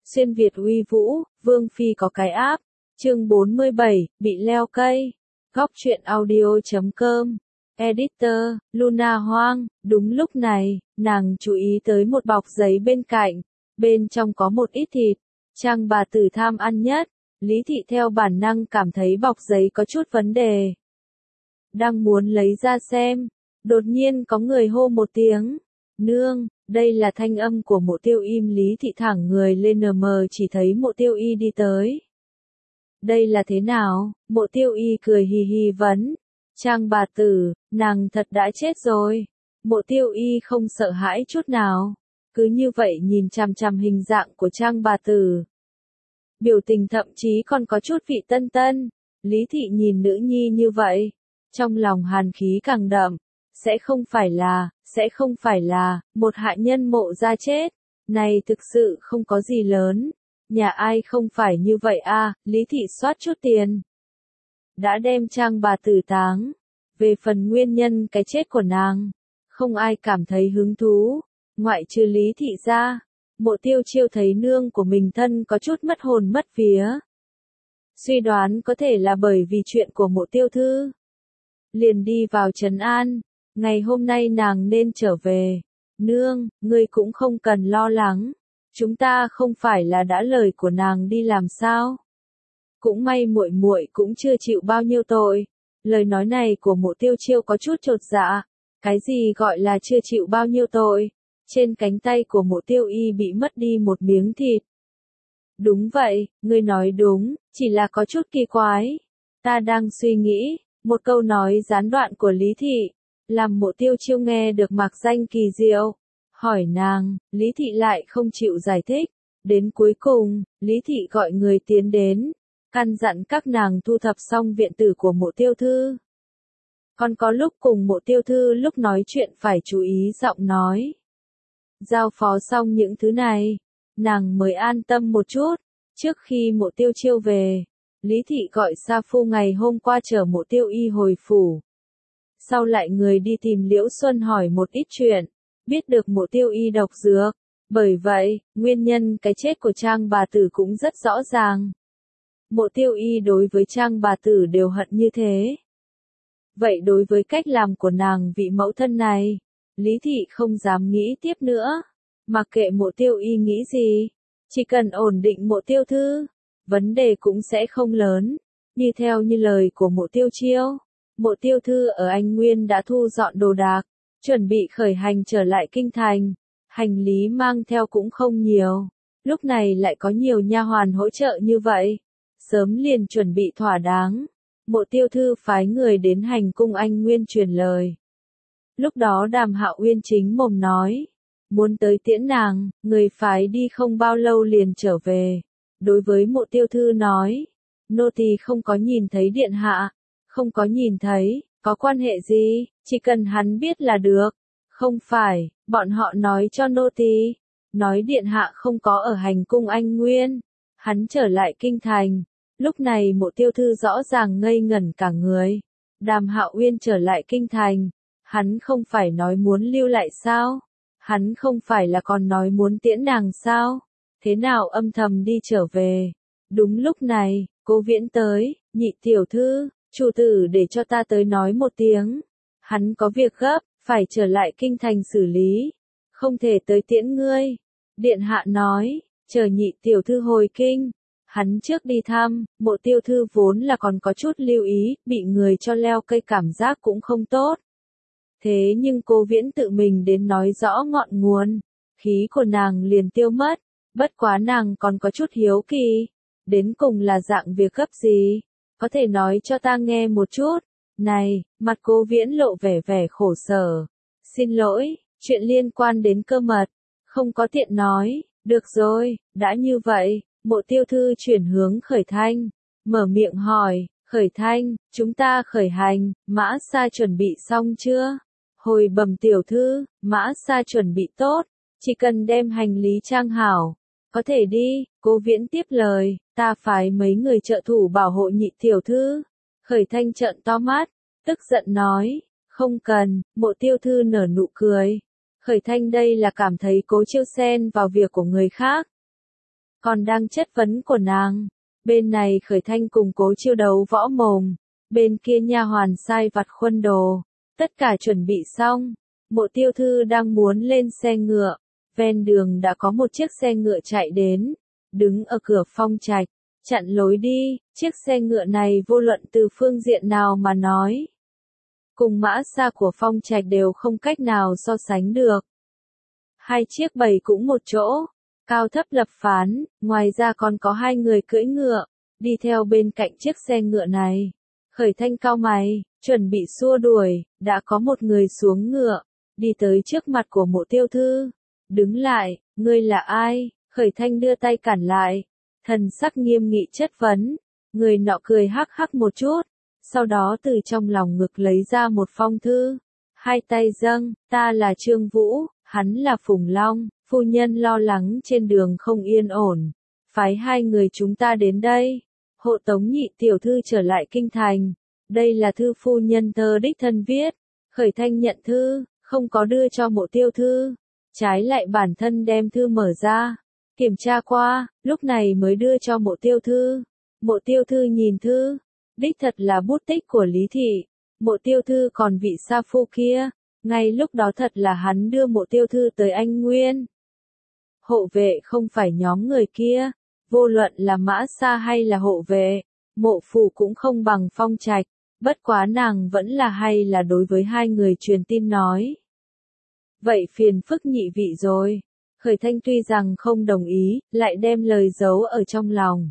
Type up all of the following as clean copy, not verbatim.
Xuyên Việt uy vũ, Vương Phi có cái áp. Chương 47, bị leo cây. Góc truyện audio.com. Editor, Luna Hoang. Đúng lúc này, nàng chú ý tới một bọc giấy bên cạnh. Bên trong có một ít thịt. Trang bà tử tham ăn nhất. Lý Thị theo bản năng cảm thấy bọc giấy có chút vấn đề. Đang muốn lấy ra xem. Đột nhiên có người hô một tiếng. Nương, đây là thanh âm của Mộ Tiêu Y. Lý Thị thẳng người lên mờ chỉ thấy Mộ Tiêu Y đi tới. Đây là thế nào? Mộ Tiêu Y cười hì hì vấn. Trang bà tử, nàng thật đã chết rồi. Mộ Tiêu Y không sợ hãi chút nào. Cứ như vậy nhìn chằm chằm hình dạng của Trang bà tử. Biểu tình thậm chí còn có chút vị tân tân. Lý Thị nhìn nữ nhi như vậy. Trong lòng hàn khí càng đậm. Sẽ không phải là, một hạ nhân Mộ gia chết. Này thực sự không có gì lớn. Nhà ai không phải như vậy a? Lý Thị soát chút tiền. Đã đem Trang bà tử táng. Về phần nguyên nhân cái chết của nàng. Không ai cảm thấy hứng thú. Ngoại trừ Lý Thị ra. Mộ Tiêu Chiêu thấy nương của mình thân có chút mất hồn mất vía. Suy đoán có thể là bởi vì chuyện của Mộ Tiêu Thư. Liền đi vào trấn an. Ngày hôm nay nàng nên trở về. Nương, ngươi cũng không cần lo lắng. Chúng ta không phải là đã lời của nàng đi làm sao? Cũng may muội muội cũng chưa chịu bao nhiêu tội. Lời nói này của Mộ Tiêu Chiêu có chút chột dạ. Cái gì gọi là chưa chịu bao nhiêu tội? Trên cánh tay của Mộ Tiêu Y bị mất đi một miếng thịt. Đúng vậy, ngươi nói đúng, chỉ là có chút kỳ quái. Ta đang suy nghĩ, một câu nói gián đoạn của Lý Thị, làm Mộ Tiêu Chiêu nghe được mạc danh kỳ diệu. Hỏi nàng, Lý Thị lại không chịu giải thích. Đến cuối cùng, Lý Thị gọi người tiến đến, căn dặn các nàng thu thập xong viện tử của Mộ Tiêu Thư. Còn có lúc cùng Mộ Tiêu Thư lúc nói chuyện phải chú ý giọng nói. Giao phó xong những thứ này, nàng mới an tâm một chút. Trước khi Mộ Tiêu Chiêu về, Lý Thị gọi Sa Phu ngày hôm qua chở Mộ Tiêu Y hồi phủ. Sau lại người đi tìm Liễu Xuân hỏi một ít chuyện, biết được Mộ Tiêu Y độc dược. Bởi vậy, nguyên nhân cái chết của Trang bà tử cũng rất rõ ràng. Mộ Tiêu Y đối với Trang bà tử đều hận như thế. Vậy đối với cách làm của nàng vị mẫu thân này, Lý Thị không dám nghĩ tiếp nữa. Mặc kệ Mộ Tiêu Y nghĩ gì, chỉ cần ổn định Mộ Tiêu Thư, vấn đề cũng sẽ không lớn. Như theo như lời của Mộ Tiêu Chiêu, Mộ Tiêu Thư ở Anh Nguyên đã thu dọn đồ đạc, chuẩn bị khởi hành trở lại kinh thành. Hành lý mang theo cũng không nhiều, lúc này lại có nhiều nha hoàn hỗ trợ như vậy, sớm liền chuẩn bị thỏa đáng. Mộ Tiêu Thư phái người đến hành cung Anh Nguyên truyền lời. Lúc đó Đàm Hạo Uyên chính mồm nói, muốn tới tiễn nàng, người phái đi không bao lâu liền trở về. Đối với Mộ Tiêu Thư nói, nô tỳ không có nhìn thấy điện hạ, không có nhìn thấy, có quan hệ gì, chỉ cần hắn biết là được. Không phải, bọn họ nói cho nô tỳ, nói điện hạ không có ở hành cung Anh Nguyên, hắn trở lại kinh thành. Lúc này Mộ Tiêu Thư rõ ràng ngây ngẩn cả người. Đàm Hạo Uyên trở lại kinh thành, hắn không phải nói muốn lưu lại sao? Hắn không phải là còn nói muốn tiễn nàng sao? Thế nào âm thầm đi trở về? Đúng lúc này, Cố Viễn tới, nhị tiểu thư, chủ tử để cho ta tới nói một tiếng. Hắn có việc gấp, phải trở lại kinh thành xử lý, không thể tới tiễn ngươi. Điện hạ nói, chờ nhị tiểu thư hồi kinh. Hắn trước đi thăm, Mộ Tiêu Thư vốn là còn có chút lưu ý, bị người cho leo cây cảm giác cũng không tốt. Thế nhưng Cố Viễn tự mình đến nói rõ ngọn nguồn, khí của nàng liền tiêu mất, bất quá nàng còn có chút hiếu kỳ. Đến cùng là dạng việc gấp gì? Có thể nói cho ta nghe một chút. Này, mặt Cố Viễn lộ vẻ khổ sở. Xin lỗi, chuyện liên quan đến cơ mật, không có tiện nói. Được rồi, đã như vậy. Mộ Tiêu Thư chuyển hướng Khởi Thanh, mở miệng hỏi, Khởi Thanh, chúng ta khởi hành, Mã Sa chuẩn bị xong chưa? Hồi bẩm tiểu thư, Mã Sa chuẩn bị tốt, chỉ cần đem hành lý trang hảo, có thể đi. Cố Viễn tiếp lời, ta phái mấy người trợ thủ bảo hộ nhị tiểu thư. Khởi Thanh trợn to mắt, tức giận nói, không cần. Mộ Tiêu Thư nở nụ cười. Khởi Thanh đây là cảm thấy Cố Chiêu xen vào việc của người khác. còn đang chất vấn của nàng. Bên này Khởi Thanh cùng Cố Chiêu đấu võ mồm, bên kia nha hoàn sai vặt khuân đồ, tất cả chuẩn bị xong. Mộ Tiêu Thư đang muốn lên xe ngựa, ven đường đã có một chiếc xe ngựa chạy đến, đứng ở cửa phong trạch, chặn lối đi. Chiếc xe ngựa này vô luận từ phương diện nào mà nói, cùng mã xa của phong trạch đều không cách nào so sánh được. Hai chiếc bầy cũng một chỗ, cao thấp lập phán, ngoài ra còn có hai người cưỡi ngựa, đi theo bên cạnh chiếc xe ngựa này. Khởi Thanh cau mày, chuẩn bị xua đuổi, đã có một người xuống ngựa, đi tới trước mặt của Mộ Tiêu Thư. Đứng lại, ngươi là ai? Khởi Thanh đưa tay cản lại, thần sắc nghiêm nghị chất vấn. Người nọ cười hắc hắc một chút, sau đó từ trong lòng ngực lấy ra một phong thư. Hai tay dâng, ta là Trương Vũ, hắn là Phùng Long, phu nhân lo lắng trên đường không yên ổn, phái hai người chúng ta đến đây, hộ tống nhị tiểu thư trở lại kinh thành. Đây là thư phu nhân tơ đích thân viết. Khởi Thanh nhận thư, không có đưa cho Mộ Tiêu Thư, trái lại bản thân đem thư mở ra, kiểm tra qua, lúc này mới đưa cho Mộ Tiêu Thư. Mộ Tiêu Thư nhìn thư, đích thật là bút tích của Lý Thị. Mộ Tiêu Thư còn vị sa phu kia, ngay lúc đó thật là hắn đưa Mộ Tiêu Thư tới Anh Nguyên. Hộ vệ không phải nhóm người kia, vô luận là mã xa hay là hộ vệ, Mộ phủ cũng không bằng phong trạch, bất quá nàng vẫn là hay là đối với hai người truyền tin nói. Vậy phiền phức nhị vị rồi. Khởi Thanh tuy rằng không đồng ý, lại đem lời giấu ở trong lòng.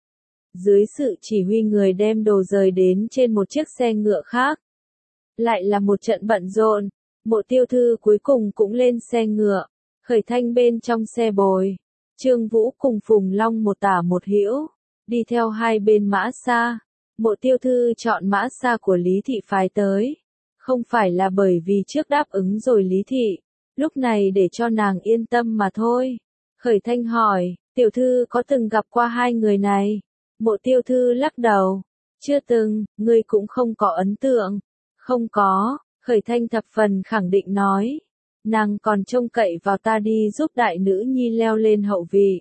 Dưới sự chỉ huy người đem đồ rời đến trên một chiếc xe ngựa khác. Lại là một trận bận rộn, Mộ Tiêu Thư cuối cùng cũng lên xe ngựa. Khởi Thanh bên trong xe bồi, Trương Vũ cùng Phùng Long một tả một hữu, đi theo hai bên mã xa. Mộ Tiêu Thư chọn mã xa của Lý Thị phái tới, không phải là bởi vì trước đáp ứng rồi Lý Thị, lúc này để cho nàng yên tâm mà thôi. Khởi Thanh hỏi, tiểu thư có từng gặp qua hai người này? Mộ Tiêu Thư lắc đầu, chưa từng, ngươi cũng không có ấn tượng. Không có, Khởi Thanh thập phần khẳng định nói, nàng còn trông cậy vào ta đi giúp đại nữ nhi leo lên hậu vị.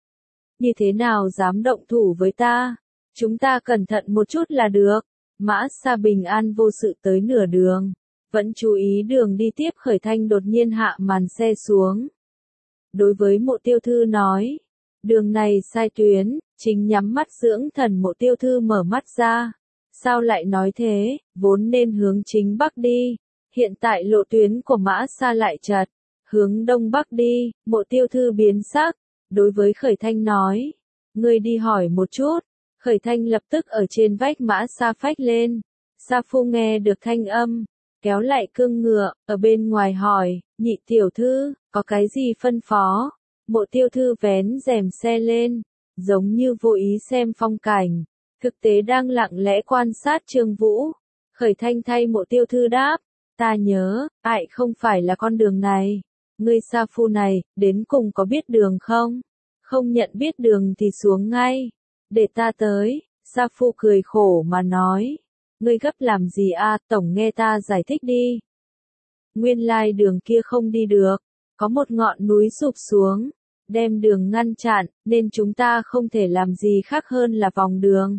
Như thế nào dám động thủ với ta? Chúng ta cẩn thận một chút là được. Mã xa bình an vô sự tới nửa đường, vẫn chú ý đường đi tiếp. Khởi Thanh đột nhiên hạ màn xe xuống. Đối với Mộ Tiêu Thư nói, đường này sai tuyến, chính nhắm mắt dưỡng thần. Mộ Tiêu Thư mở mắt ra, sao lại nói thế, vốn nên hướng chính bắc đi, hiện tại lộ tuyến của mã xa lại chật, hướng đông bắc đi. Mộ Tiêu Thư biến sắc, đối với Khởi Thanh nói, ngươi đi hỏi một chút. Khởi Thanh lập tức ở trên vách mã xa phách lên. Sa phu nghe được thanh âm, kéo lại cương ngựa, ở bên ngoài hỏi, nhị tiểu thư, có cái gì phân phó? Mộ Tiêu Thư vén rèm xe lên, giống như vô ý xem phong cảnh, thực tế đang lặng lẽ quan sát Trương Vũ. Khởi Thanh thay Mộ Tiêu Thư đáp, ta nhớ, ải không phải là con đường này. Ngươi sa phu này, đến cùng có biết đường không? Không nhận biết đường thì xuống ngay. Để ta tới. Sa phu cười khổ mà nói. Ngươi gấp làm gì a? Tổng nghe ta giải thích đi. Nguyên lai đường kia không đi được. Có một ngọn núi sụp xuống, đem đường ngăn chặn, nên chúng ta không thể làm gì khác hơn là vòng đường.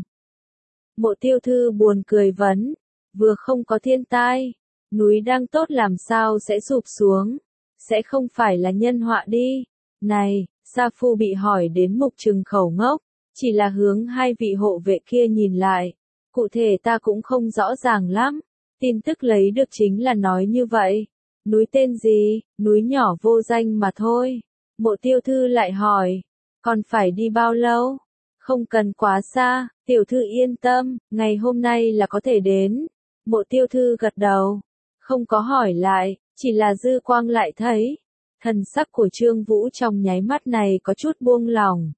Mộ Tiêu Thư buồn cười vấn. Vừa không có thiên tai, núi đang tốt làm sao sẽ sụp xuống? Sẽ không phải là nhân họa đi. Này, Sa phu bị hỏi đến mục trừng khẩu ngốc, chỉ là hướng hai vị hộ vệ kia nhìn lại. Cụ thể ta cũng không rõ ràng lắm. Tin tức lấy được chính là nói như vậy. Núi tên gì? Núi nhỏ vô danh mà thôi. Mộ Tiêu Thư lại hỏi, còn phải đi bao lâu? Không cần quá xa, tiểu thư yên tâm, ngày hôm nay là có thể đến. Mộ Tiêu Thư gật đầu, không có hỏi lại, chỉ là dư quang lại thấy. Thần sắc của Trương Vũ trong nháy mắt này có chút buông lỏng.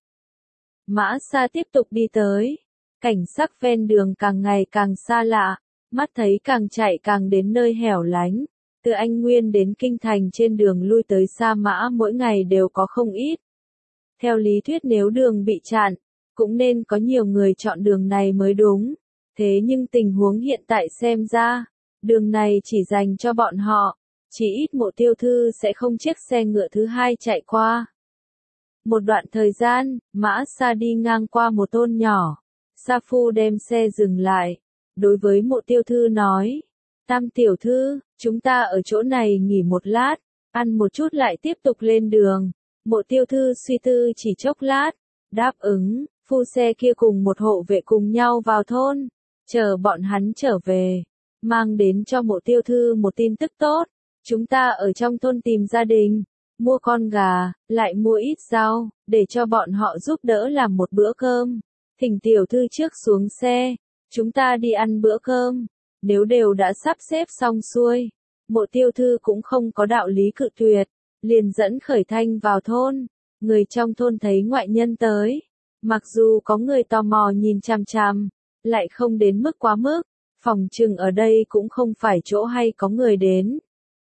Mã xa tiếp tục đi tới, cảnh sắc ven đường càng ngày càng xa lạ, mắt thấy càng chạy càng đến nơi hẻo lánh. Từ Anh Nguyên đến Kinh Thành trên đường lui tới Sa Mã mỗi ngày đều có không ít. Theo lý thuyết nếu đường bị chặn, cũng nên có nhiều người chọn đường này mới đúng. Thế nhưng tình huống hiện tại xem ra, đường này chỉ dành cho bọn họ. Chỉ ít Mộ Tiêu Thư sẽ không chiếc xe ngựa thứ hai chạy qua. Một đoạn thời gian, Mã Sa đi ngang qua một thôn nhỏ. Sa Phu đem xe dừng lại. Đối với Mộ Tiêu Thư nói. Tam tiểu thư, chúng ta ở chỗ này nghỉ một lát, ăn một chút lại tiếp tục lên đường. Mộ Tiêu Thư suy tư chỉ chốc lát, đáp ứng, phu xe kia cùng một hộ vệ cùng nhau vào thôn, chờ bọn hắn trở về, mang đến cho Mộ Tiêu Thư một tin tức tốt. Chúng ta ở trong thôn tìm gia đình, mua con gà, lại mua ít rau, để cho bọn họ giúp đỡ làm một bữa cơm. Thỉnh tiểu thư trước xuống xe, chúng ta đi ăn bữa cơm. Nếu đều đã sắp xếp xong xuôi, Mộ Tiêu Thư cũng không có đạo lý cự tuyệt, liền dẫn Khởi Thanh vào thôn. Người trong thôn thấy ngoại nhân tới, mặc dù có người tò mò nhìn chằm chằm, lại không đến mức quá mức, phòng chừng ở đây cũng không phải chỗ hay có người đến.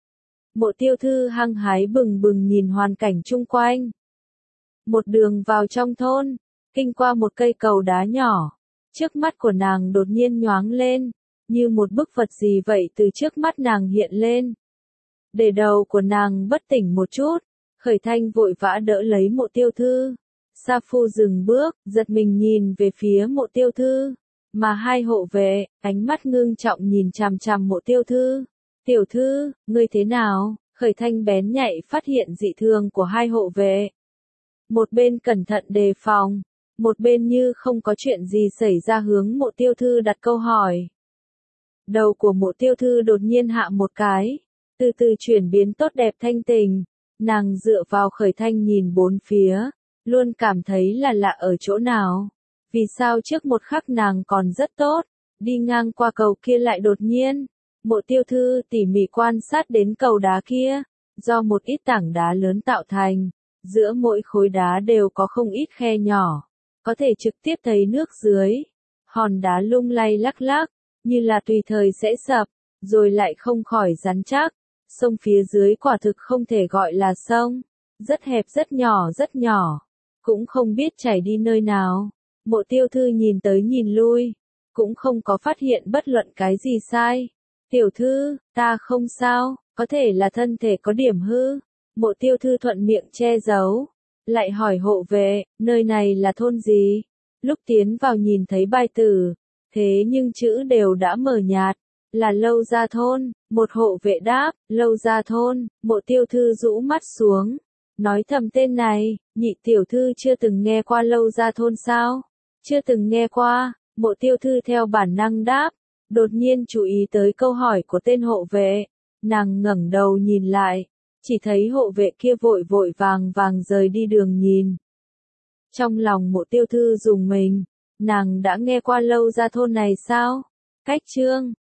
Mộ Tiêu Thư hăng hái bừng bừng nhìn hoàn cảnh chung quanh. Một đường vào trong thôn, kinh qua một cây cầu đá nhỏ, trước mắt của nàng đột nhiên nhoáng lên, như một bức vật gì vậy từ trước mắt nàng hiện lên. Để đầu của nàng bất tỉnh một chút, Khởi Thanh vội vã đỡ lấy Mộ Tiêu Thư. Sa Phu dừng bước, giật mình nhìn về phía Mộ Tiêu Thư, mà hai hộ vệ, ánh mắt ngưng trọng nhìn chằm chằm Mộ Tiêu Thư. Tiểu thư, ngươi thế nào? Khởi Thanh bén nhạy phát hiện dị thường của hai hộ vệ. Một bên cẩn thận đề phòng, một bên như không có chuyện gì xảy ra hướng Mộ Tiêu Thư đặt câu hỏi. Đầu của Mộ Tiêu Thư đột nhiên hạ một cái, từ từ chuyển biến tốt đẹp thanh tình. Nàng dựa vào Khởi Thanh nhìn bốn phía, luôn cảm thấy là lạ ở chỗ nào. Vì sao trước một khắc nàng còn rất tốt, đi ngang qua cầu kia lại đột nhiên. Mộ Tiêu Thư tỉ mỉ quan sát đến cầu đá kia, do một ít tảng đá lớn tạo thành, giữa mỗi khối đá đều có không ít khe nhỏ, có thể trực tiếp thấy nước dưới. Hòn đá lung lay lắc lắc, như là tùy thời sẽ sập, rồi lại không khỏi rắn chắc. Sông phía dưới quả thực không thể gọi là sông, rất hẹp rất nhỏ, cũng không biết chảy đi nơi nào. Mộ Tiêu Thư nhìn tới nhìn lui, cũng không có phát hiện bất luận cái gì sai. Tiểu thư, ta không sao, có thể là thân thể có điểm hư. Mộ Tiêu Thư thuận miệng che giấu, lại hỏi hộ vệ, nơi này là thôn gì? Lúc tiến vào nhìn thấy bài tử, thế nhưng chữ đều đã mờ nhạt, là Lâu Gia thôn. Một hộ vệ đáp, Lâu Gia thôn. Mộ Tiêu Thư rũ mắt xuống, nói thầm tên này. Nhị tiểu thư chưa từng nghe qua Lâu Gia thôn sao? Chưa từng nghe qua. Mộ Tiêu Thư theo bản năng đáp, đột nhiên chú ý tới câu hỏi của tên hộ vệ. Nàng ngẩng đầu nhìn lại, chỉ thấy hộ vệ kia vội vội vàng vàng rời đi đường nhìn. Trong lòng Mộ Tiêu Thư rùng mình, nàng đã nghe qua Lâu Gia thôn này sao? Cách chương